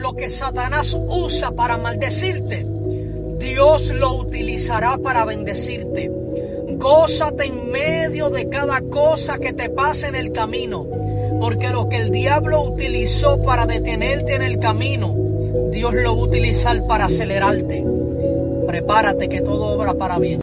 lo que Satanás usa para maldecirte, Dios lo utilizará para bendecirte. Gózate en medio de cada cosa que te pase en el camino, porque lo que el diablo utilizó para detenerte en el camino, Dios lo va a utilizar para acelerarte. Prepárate que todo obra para bien.